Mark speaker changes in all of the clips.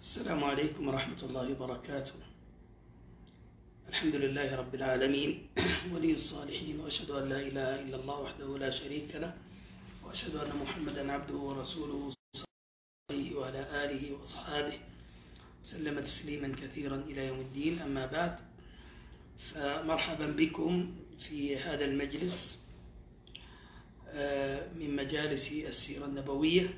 Speaker 1: السلام عليكم ورحمة الله وبركاته. الحمد لله رب العالمين ولي الصالحين، وأشهد أن لا إله إلا الله وحده لا شريك له، وأشهد أن محمدا عبده ورسوله صلى الله عليه وعلى آله وأصحابه وسلم تسليما كثيرا إلى يوم الدين. أما بعد، فمرحبا بكم في هذا المجلس من مجالس السيرة النبوية.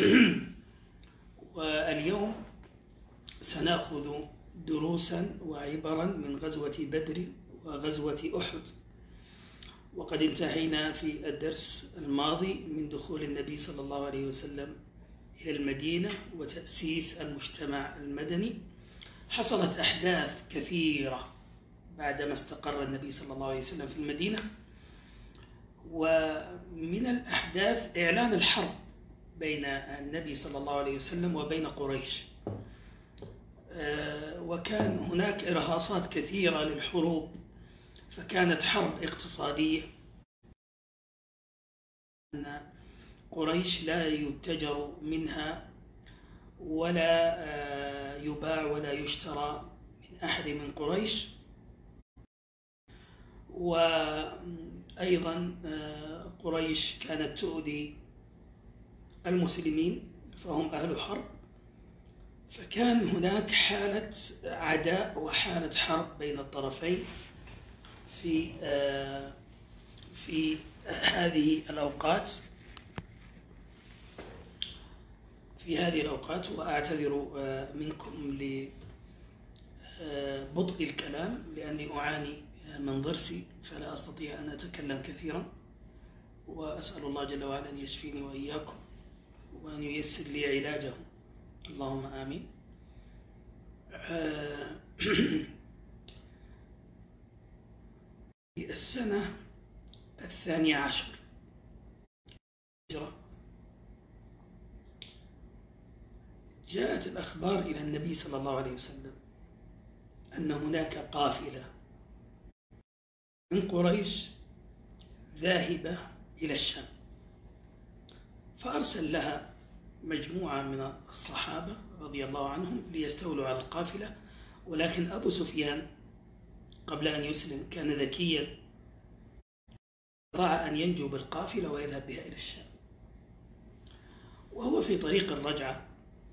Speaker 1: واليوم سنأخذ دروسا وعبرا من غزوة بدر وغزوة أحد. وقد انتهينا في الدرس الماضي من دخول النبي صلى الله عليه وسلم إلى المدينة وتأسيس المجتمع المدني. حصلت أحداث كثيرة بعدما استقر النبي صلى الله عليه وسلم في المدينة، ومن الأحداث إعلان الحرب بين النبي صلى الله عليه وسلم وبين قريش. وكان هناك إرهاصات كثيرة للحروب، فكانت حرب اقتصادية، أن قريش لا يتجر منها ولا يباع ولا يشترى من أحد من قريش. وأيضا قريش كانت تؤذي المسلمين، فهم أهل حرب، فكان هناك حالة عداء وحالة حرب بين الطرفين في هذه الأوقات. وأعتذر منكم لبطء الكلام لأني أعاني من ضرسي، فلا أستطيع أن أتكلم كثيرا، وأسأل الله جل وعلا أن يشفيني وإياكم وأن ييسر لي علاجه، اللهم آمين. في السنة 12 جاءت الأخبار إلى النبي صلى الله عليه وسلم أن هناك قافلة من قريش ذاهبة إلى الشام، فأرسل لها مجموعة من الصحابة رضي الله عنهم ليستولوا على القافلة. ولكن أبو سفيان قبل أن يسلم كان ذكيا، استطاع أن ينجو بالقافلة ويذهب بها إلى الشام. وهو في طريق الرجعة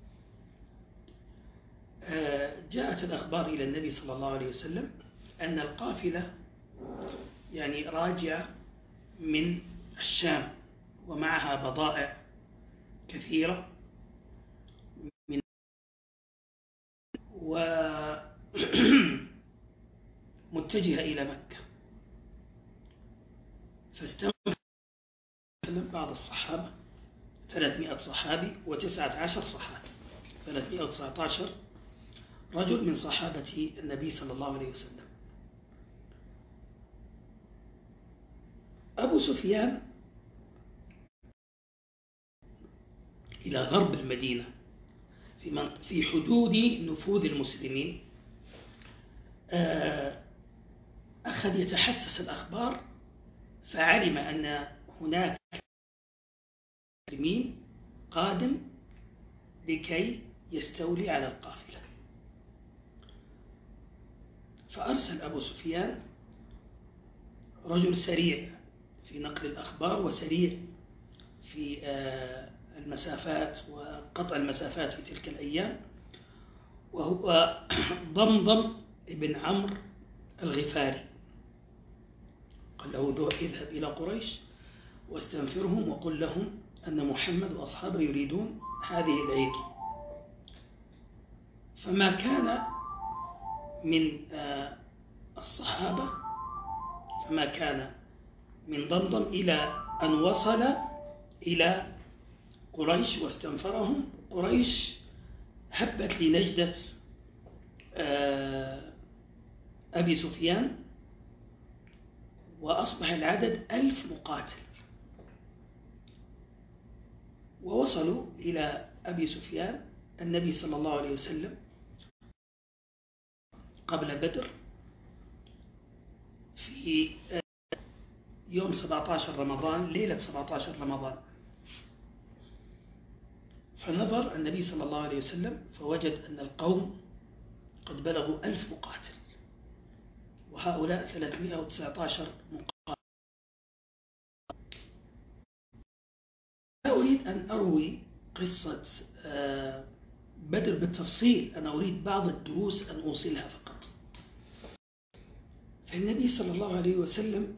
Speaker 1: جاءت الأخبار إلى النبي صلى الله عليه وسلم أن القافلة راجعة من الشام ومعها بضائع كثيرة ومتجهة إلى مكة. فاستنفر بعض الصحابة 300 صحابي و19 صحابي، 319 رجل من صحابة النبي صلى الله عليه وسلم. أبو سفيان إلى غرب المدينة في حدود نفوذ المسلمين، أخذ يتحسس الأخبار، فعلم أن هناك مسلمين قادم لكي يستولي على القافلة. فأرسل أبو سفيان رجل سريع في نقل الأخبار وسريع في المسافات وقطع المسافات في تلك الأيام، وهو ضمضم ابن عمرو الغفاري. قال له: اذهب إلى قريش واستنفرهم وقل لهم أن محمد وأصحابه يريدون هذه العير. فما كان من الصحابة، فما كان من ضمضم إلى أن وصل إلى قريش واستنفرهم. قريش هبت لنجدة أبي سفيان، وأصبح العدد 1000 مقاتل. ووصلوا إلى أبي سفيان النبي صلى الله عليه وسلم قبل بدر في يوم 17 رمضان، ليلة 17 رمضان. فنظر النبي صلى الله عليه وسلم فوجد أن القوم قد بلغوا 1000 مقاتل، وهؤلاء 319 مقاتل. لا أريد أن أروي قصة بدر بالتفصيل، أنا أريد بعض الدروس أن أوصلها فقط. فالنبي صلى الله عليه وسلم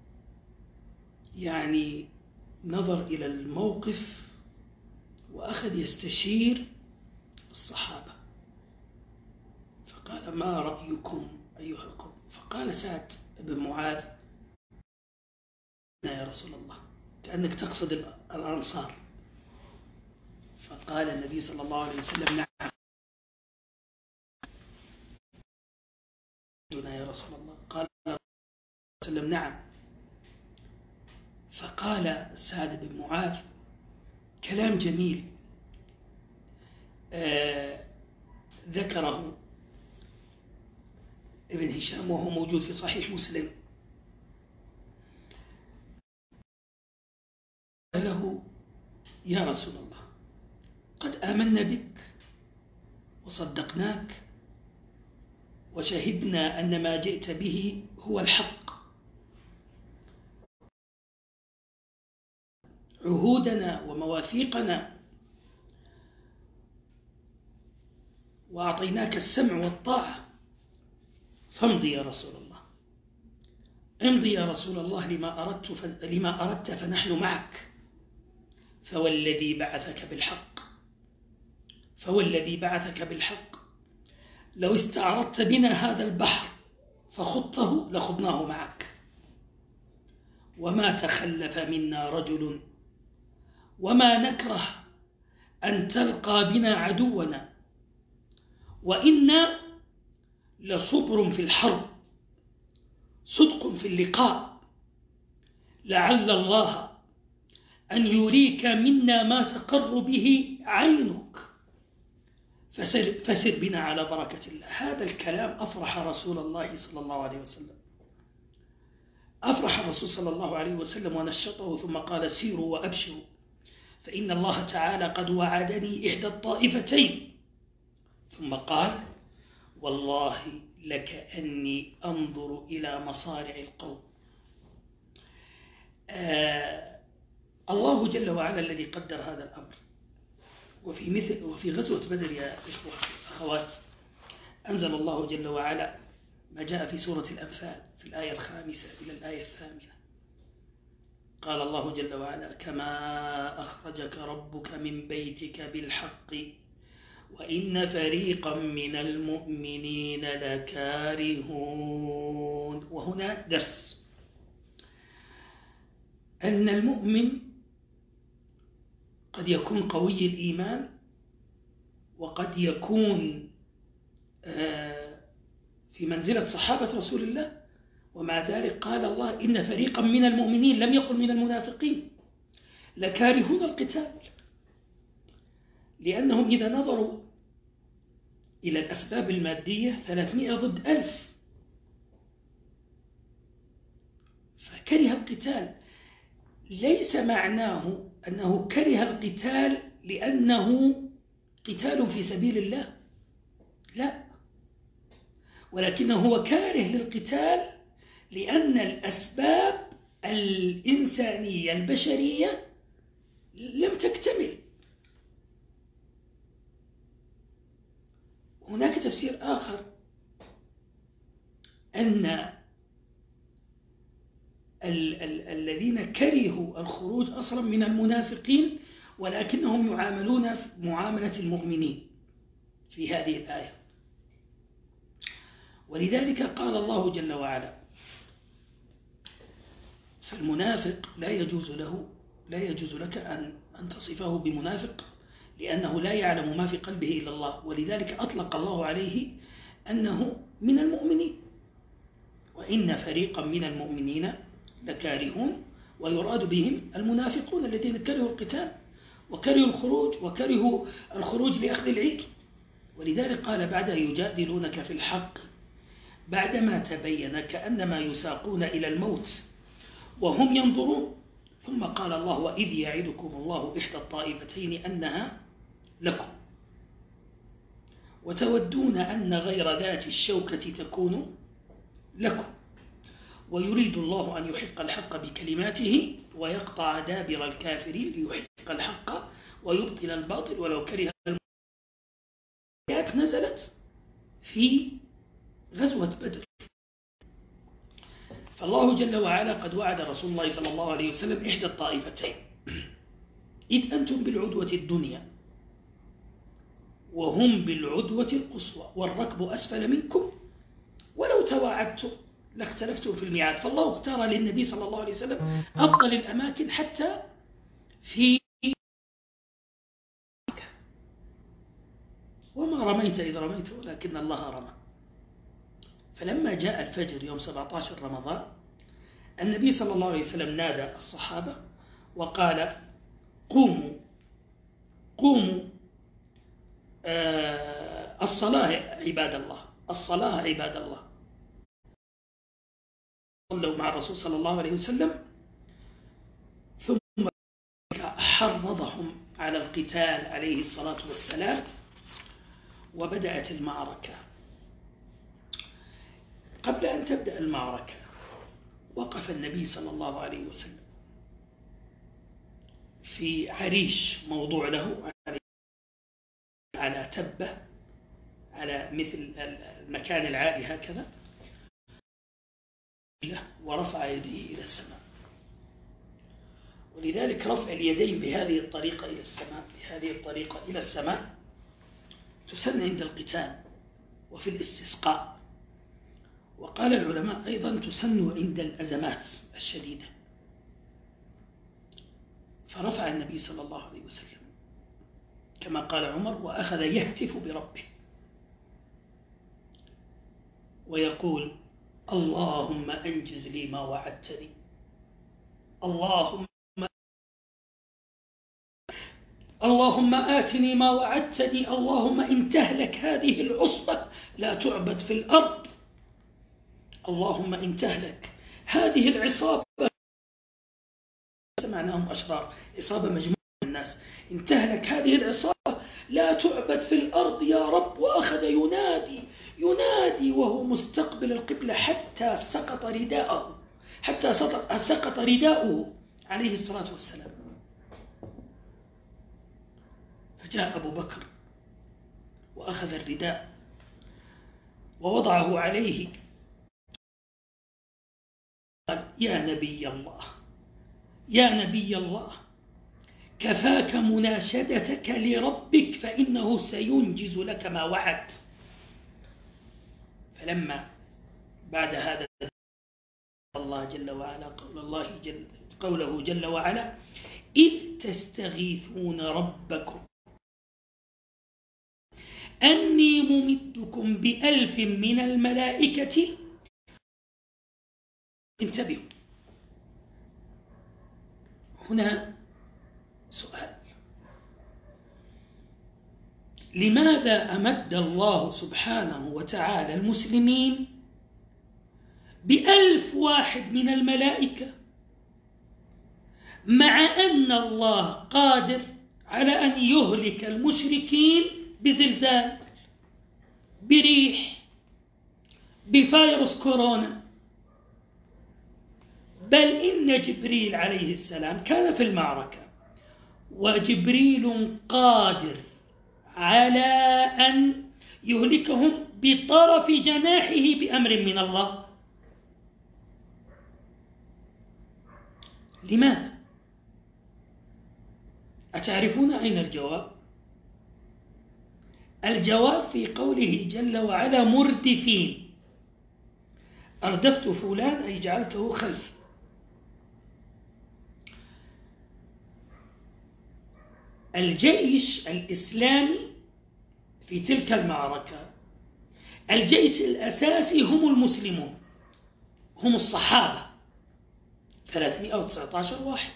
Speaker 1: يعني نظر إلى الموقف وأخذ يستشير الصحابة، فقال: ما رأيكم أيها القوم؟ فقال سعد بن معاذ: يا رسول الله، كأنك تقصد الأنصار. فقال النبي صلى الله عليه وسلم: نعم. يا رسول الله. قال وسلم: نعم. فقال سعد بن معاذ كلام جميل ذكره ابن هشام وهو موجود في صحيح مسلم. قال له: يا رسول الله، قد آمنا بك وصدقناك وشهدنا أن ما جئت به هو الحق، عهودنا ومواثيقنا، وأعطيناك السمع والطاعة، فامضي يا رسول الله، امضي يا رسول الله لما أردت فنحن معك، فوالذي بعثك بالحق لو استعرضت بنا هذا البحر فخضته لخضناه معك، وما تخلف منا رجل، وما نكره أن تلقى بنا عدونا، وإنا لصبر في الحرب صدق في اللقاء، لعل الله أن يريك منا ما تقر به عينك، فسر بنا على بركة الله. هذا الكلام أفرح رسول الله صلى الله عليه وسلم، أفرح الرسول صلى الله عليه وسلم ونشطه، ثم قال: سيروا وأبشروا، فإن الله تعالى قد وعدني إحدى الطائفتين. ثم قال: والله لكأني أنظر إلى مصارع القوم. الله جل وعلا الذي قدر هذا الأمر. وفي غزوة بدر يا إخوة أخوات، أنزل الله جل وعلا ما جاء في سورة الأنفال في الآية 5 إلى الآية 8. قال الله جل وعلا: كما أخرجك ربك من بيتك بالحق وإن فريقا من المؤمنين لكارهون. وهنا درس أن المؤمن قد يكون قوي الإيمان، وقد يكون في منزلة صحابة رسول الله، ومع ذلك قال الله: إن فريقا من المؤمنين، لم يقل من المنافقين، لكارهون القتال، لأنهم إذا نظروا إلى الأسباب المادية 300 ضد 1000، فكره القتال. ليس معناه أنه كره القتال لأنه قتال في سبيل الله، لا، ولكنه هو كاره للقتال لأن الأسباب الإنسانية البشرية لم تكتمل. هناك تفسير آخر، أن الذين كرهوا الخروج أصلا من المنافقين، ولكنهم يعاملون معاملة المؤمنين في هذه الآية. ولذلك قال الله جل وعلا: فالمنافق لا يجوز لك أن تصفه بمنافق، لأنه لا يعلم ما في قلبه إلا الله. ولذلك أطلق الله عليه أنه من المؤمنين. وإن فريقا من المؤمنين لكارهون، ويراد بهم المنافقون الذين كرهوا القتال وكرهوا الخروج وكرهوا الخروج لأخذ العلم. ولذلك قال: بعد يجادلونك في الحق بعدما تبين كأنما يساقون إلى الموت وهم ينظرون. ثم قال الله: وإذ يعدكم الله إحدى الطائفتين أنها لكم وتودون أن غير ذات الشوكة تكون لكم ويريد الله أن يحق الحق بكلماته ويقطع دابر الكافرين ليحق الحق ويبطل الباطل ولو كره الآيات نزلت في غزوة بدر. فالله جل وعلا قد وعد رسول الله صلى الله عليه وسلم إحدى الطائفتين: إذ أنتم بالعدوة الدنيا وهم بالعدوة القصوى والركب أسفل منكم ولو تواعدتم لاختلفتم في الميعاد. فالله اختار للنبي صلى الله عليه وسلم أفضل الأماكن حتى في وما رميت إذ رميت ولكن الله رمى. فلما جاء الفجر يوم 17 رمضان النبي صلى الله عليه وسلم نادى الصحابة وقال: قوموا الصلاة عباد الله، الصلاة عباد الله. صلوا مع الرسول صلى الله عليه وسلم ثم حرضهم على القتال عليه الصلاة والسلام وبدأت المعركة. قبل أن تبدأ المعركة وقف النبي صلى الله عليه وسلم في عريش موضوع له على تبة على مثل المكان العالي هكذا ورفع يديه إلى السماء. ولذلك رفع اليدين بهذه الطريقة إلى السماء بهذه الطريقة إلى السماء تسن عند القتال وفي الاستسقاء. وقال العلماء أيضا تسن عند الأزمات الشديدة. فرفع النبي صلى الله عليه وسلم كما قال عمر وأخذ يهتف بربه ويقول: اللهم أنجز لي ما وعدتني، اللهم آتني ما وعدتني، اللهم إن تهلك هذه العصبة لا تعبد في الأرض، اللهم إن تهلك هذه العصابة، سمعناهم أشرار، عصابة مجموعة من الناس، إن تهلك هذه العصابة لا تعبد في الأرض يا رب. وأخذ ينادي وهو مستقبل القبلة حتى سقط رداؤه عليه الصلاة والسلام. فجاء أبو بكر وأخذ الرداء ووضعه عليه. قال: يا نبي الله كفاك مناشدتك لربك فإنه سينجز لك ما وعد. فلما بعد هذا الله جل وعلا قوله جل وعلا: إذ تستغيثون ربكم أني ممدكم ب1000 من الملائكة. انتبهوا، هنا سؤال: لماذا أمد الله سبحانه وتعالى المسلمين ب1000 واحد من الملائكة مع أن الله قادر على أن يهلك المشركين بزلزال، بريح، بفيروس كورونا؟ بل إن جبريل عليه السلام كان في المعركة وجبريل قادر على أن يهلكهم بطرف جناحه بأمر من الله. لماذا؟ أتعرفون أين الجواب؟ الجواب في قوله جل وعلا: مردفين. أردفت فلان أي جعلته خلفي. الجيش الإسلامي في تلك المعركة، الجيش الأساسي هم المسلمون، هم الصحابة 319 واحد،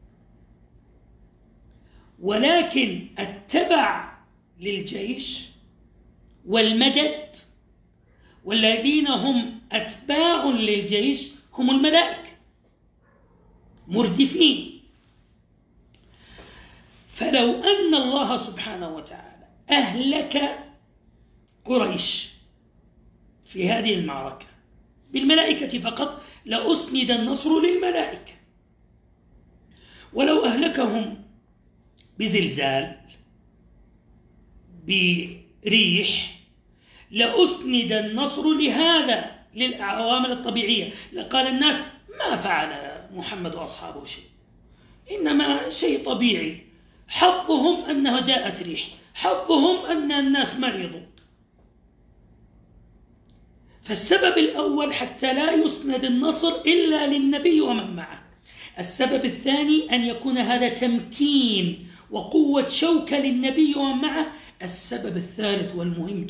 Speaker 1: ولكن التبع للجيش والمدد والذين هم أتباع للجيش هم الملائكة مردفين. فلو أن الله سبحانه وتعالى أهلك قريش في هذه المعركة بالملائكة فقط لأسند النصر للملائكة، ولو أهلكهم بزلزال بريح لأسند النصر لهذا للعوامل الطبيعية، لقال الناس ما فعل محمد وأصحابه شيء، إنما شيء طبيعي، حظهم أنها جاءت ريح، حظهم أن الناس مرضوا. فالسبب الأول حتى لا يسند النصر إلا للنبي ومن معه. السبب الثاني أن يكون هذا تمكين وقوة شوكة للنبي ومن معه. السبب الثالث والمهم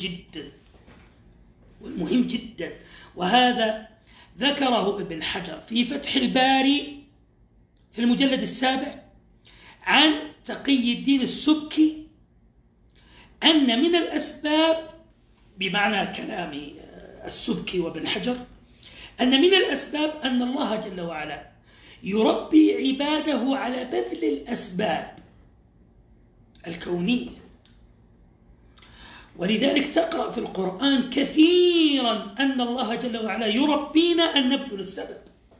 Speaker 1: جدا وهذا ذكره ابن حجر في فتح الباري في المجلد 7 عن تقي الدين السبكي، أن من الأسباب، بمعنى كلام السبكي وابن حجر، أن من الأسباب أن الله جل وعلا يربي عباده على بذل الأسباب الكونية، ولذلك تقرأ في القرآن كثيرا أن الله جل وعلا يربينا أن نبذل السبب.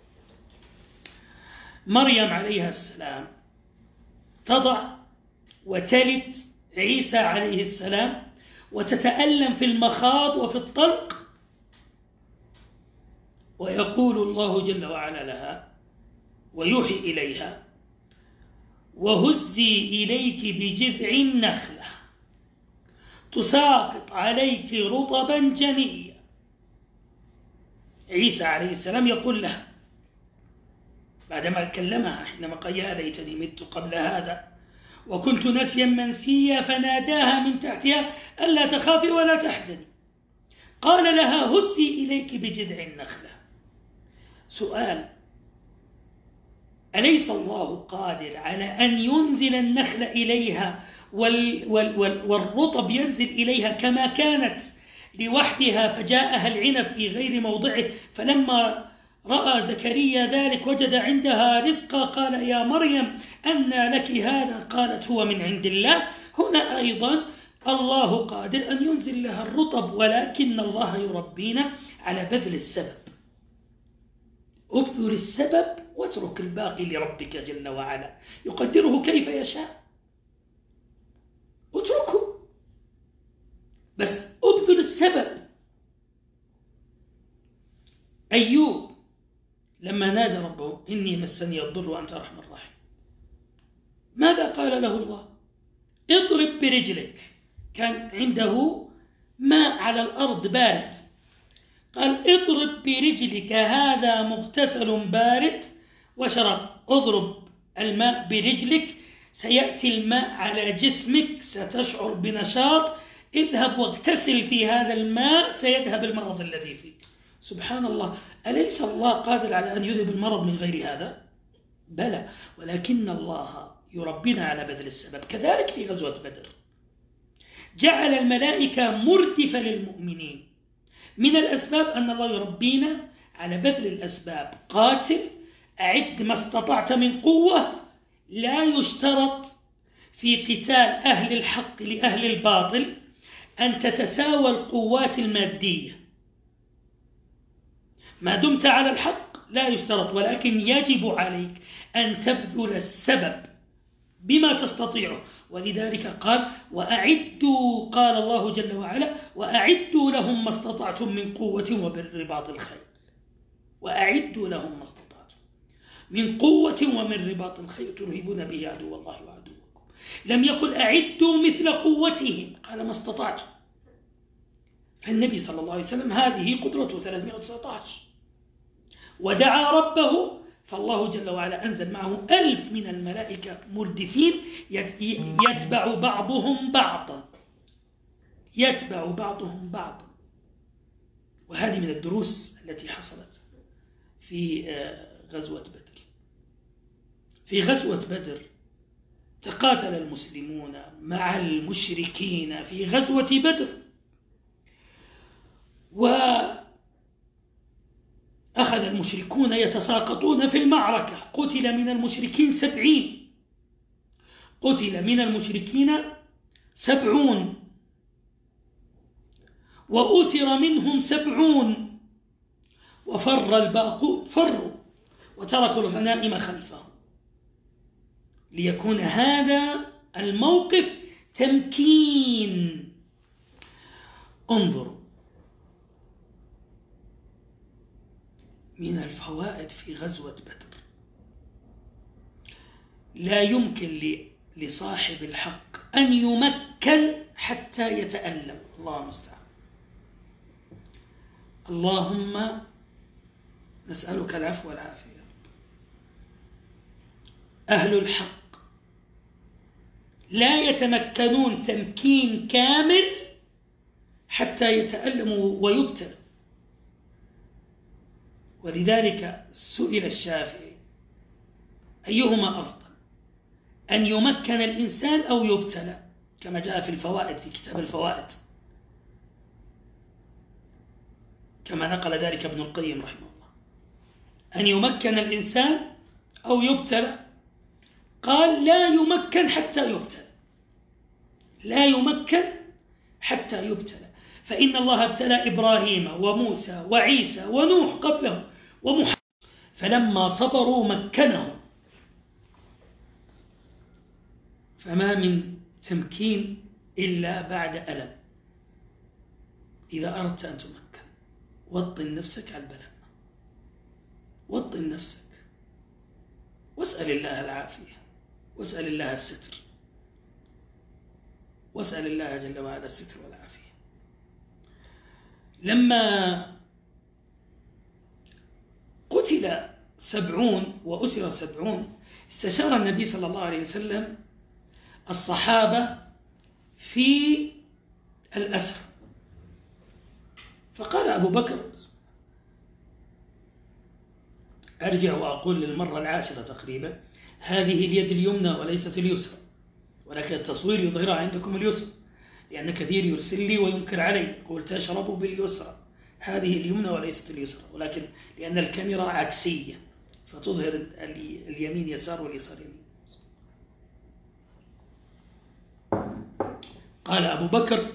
Speaker 1: مريم عليها السلام تضع وتلد عيسى عليه السلام وتتألم في المخاض وفي الطلق، ويقول الله جل وعلا لها ويوحي إليها وهزي إليك بجذع النخلة تساقط عليك رطبا جنيا. عيسى عليه السلام يقول لها بعدما كلمها حينما قال يا ليتني مت قبل هذا وكنت نسيا منسيا، فناداها من تحتها ألا تخافي ولا تحزني، قال لها هزي إليك بجذع النخلة. سؤال: أليس الله قادر على أن ينزل النخل إليها والرطب ينزل إليها كما كانت لوحدها فجاءها العنب في غير موضعه، فلما رأى زكريا ذلك وجد عندها رزقا قال يا مريم أنى لك هذا؟ قالت هو من عند الله. هنا أيضا الله قادر أن ينزل لها الرطب، ولكن الله يربينا على بذل السبب. ابذل السبب واترك الباقي لربك جل وعلا، يقدره كيف يشاء، اتركه بس ابذل السبب. أيوب لما نادى ربه إني مسني الضر وأنت أرحم الراحمين، ماذا قال له الله؟ اضرب برجلك. كان عنده ماء على الأرض بارد، قال اضرب برجلك هذا مغتسل بارد وشرب. اضرب الماء برجلك سيأتي الماء على جسمك، ستشعر بنشاط، اذهب واغتسل في هذا الماء سيذهب المرض الذي فيك. سبحان الله، أليس الله قادر على أن يذهب المرض من غير هذا؟ بلى، ولكن الله يربينا على بذل السبب. كذلك في غزوة بدر جعل الملائكة مردفة للمؤمنين. من الأسباب أن الله يربينا على بذل الأسباب. قاتل، أعد ما استطعت من قوة. لا يشترط في قتال أهل الحق لأهل الباطل أن تتساوى القوات المادية، ما دمت على الحق لا يشترط، ولكن يجب عليك أن تبذل السبب بما تستطيعه. ولذلك قال وأعدوا، قال الله جل وعلا وأعدوا لهم ما استطعتم من قوة ومن رباط الخيل. وأعدوا لهم ما استطعتم من قوة ومن رباط الخيل ترهبون به عدو الله وعدوكم. لم يقل أعدوا مثل قوتهم، قال ما استطعتم. فالنبي صلى الله عليه وسلم هذه قدرته 319، ودعا ربه فالله جل وعلا أنزل معه 1000 من الملائكة مردفين يتبع بعضهم بعضا. وهذه من الدروس التي حصلت في غزوة بدر. في غزوة بدر تقاتل المسلمون مع المشركين في غزوة بدر، وأخذ المشركون يتساقطون في المعركة. قتل من المشركين 70، قتل من المشركين 70 وأسر منهم 70 وفر الباقون، فروا وتركوا الغنائم خلفهم، ليكون هذا الموقف تمكين. انظروا من الفوائد في غزوة بدر، لا يمكن لصاحب الحق أن يمكن حتى يتألم. الله المستعان. اللهم نسألك العفو والعافية. أهل الحق لا يتمكنون تمكين كامل حتى يتألموا ويبتلوا. ولذلك سئل الشافعي أيهما أفضل، أن يمكن الإنسان أو يبتلى، كما جاء في الفوائد في كتاب الفوائد، كما نقل ذلك ابن القيم رحمه الله، أن يمكن الإنسان أو يبتلى. قال لا يمكن حتى يبتلى، لا يمكن حتى يبتلى، فإن الله ابتلى إبراهيم وموسى وعيسى ونوح قبله ومحمد، فلما صبروا مكنهم. فما من تمكين إلا بعد ألم. إذا أردت أن تمكن وطن نفسك على البلاء، وطن نفسك واسأل الله العافية، واسأل الله الستر، واسأل الله جل وعلا الستر والعافية. لما قتل 70 وأسر 70 استشار النبي صلى الله عليه وسلم الصحابة في الأسر، فقال أبو بكر، أرجع وأقول للمرة العاشرة تقريبا، هذه اليد اليمنى وليست اليسرى، ولكن التصوير يظهرها عندكم اليسرى، لأن كثير يرسل لي وينكر علي يقول تشرب باليسرى، هذه اليمنى وليست اليسرى، ولكن لأن الكاميرا عكسية فتظهر اليمين يسار واليسار يمين. قال أبو بكر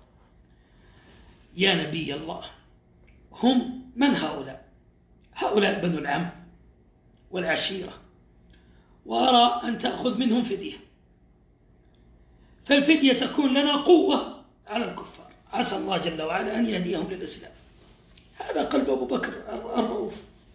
Speaker 1: يا نبي الله، هم من هؤلاء؟ هؤلاء بنو العم والعشيرة، وأرى أن تأخذ منهم فدية، فالفدية تكون لنا قوة على الكفار، عسى الله جل وعلا أن يهديهم للإسلام. هذا قلب أبو بكر الرؤوف.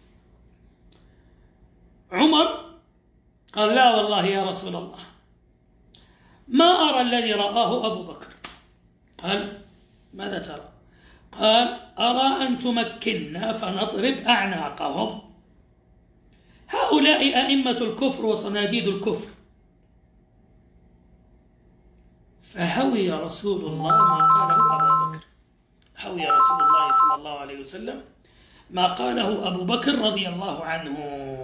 Speaker 1: عمر قال لا والله يا رسول الله، ما أرى الذي رآه أبو بكر. قال ماذا ترى؟ قال أرى أن تمكننا فنضرب أعناقهم، هؤلاء أئمة الكفر وصناديد الكفر. فهوي رسول الله ما قاله أبو بكر، هوي رسول الله صلى الله عليه وسلم ما قاله أبو بكر رضي الله عنه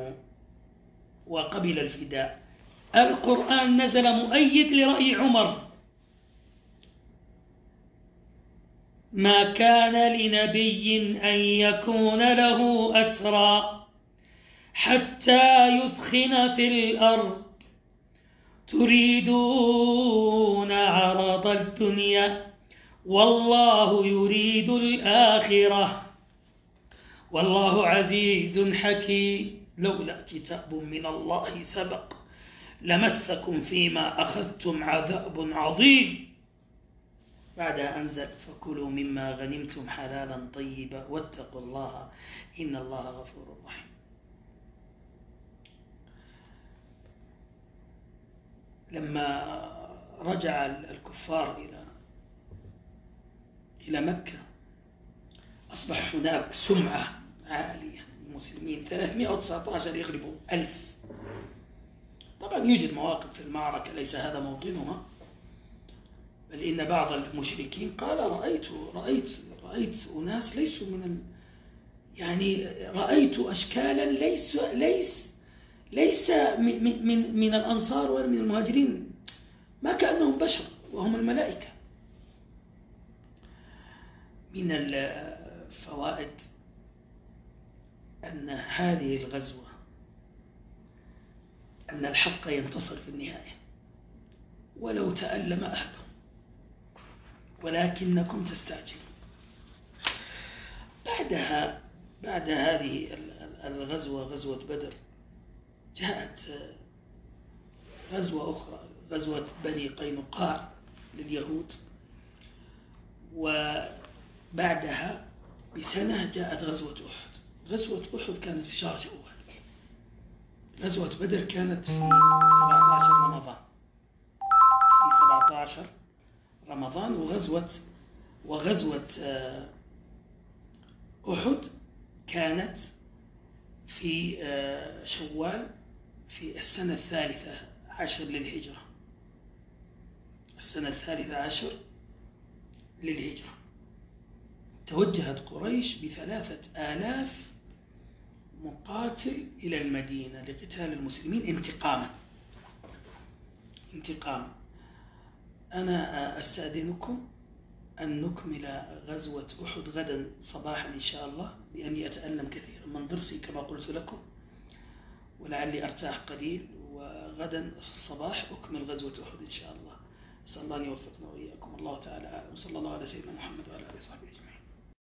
Speaker 1: وقبل الفداء. القرآن نزل مؤيد لرأي عمر، ما كان لنبي أن يكون له أسرى حتى يثخن في الأرض تريدون عرض الدنيا والله يريد الآخرة والله عزيز حكيم. لولا كتاب من الله سبق لمسكم فيما أخذتم عذاب عظيم. بعدها أنزل فكلوا مما غنمتم حلالا طيبا واتقوا الله إن الله غفور رحيم. لما رجع الكفار إلى مكة أصبح هناك سمعة عالية، المسلمين 319 يغلبوا 1000. طبعا يوجد مواقف في المعركة ليس هذا موطنها، بل إن بعض المشركين قال رأيت أناس ليسوا يعني رأيت أشكالا ليس من الأنصار ولا من المهاجرين، ما كأنهم بشر وهم الملائكة. من الفوائد أن هذه الغزوة أن الحق ينتصر في النهاية، ولو تألم أهله ولكنكم تستعجلون. بعد هذه الغزوة، غزوة بدر، جاءت غزوة أخرى، غزوة بني قينقاع لليهود، وبعدها بسنة جاءت غزوة أحد. غزوة أحد كانت في شهر شوال. غزوة بدر كانت في 17 رمضان، في 17 رمضان، وغزوة أحد كانت في شوال في السنة 13 للهجرة، السنة 13 للهجرة. توجهت قريش ب3,000 مقاتل إلى المدينة لقتال المسلمين انتقاما. أنا أستأذنكم أن نكمل غزوة أحد غدا صباحا إن شاء الله، لأني أتألم كثيرا من ضرسي كما قلت لكم، ولعلي أرتاح قليل، وغدا في الصباح أكمل غزوة أحد إن شاء الله. أسأل الله أن يوفقنا وإياكم. الله تعالى أعلم. صلى الله على سيدنا محمد وعلى آله وصحبه أجمعين.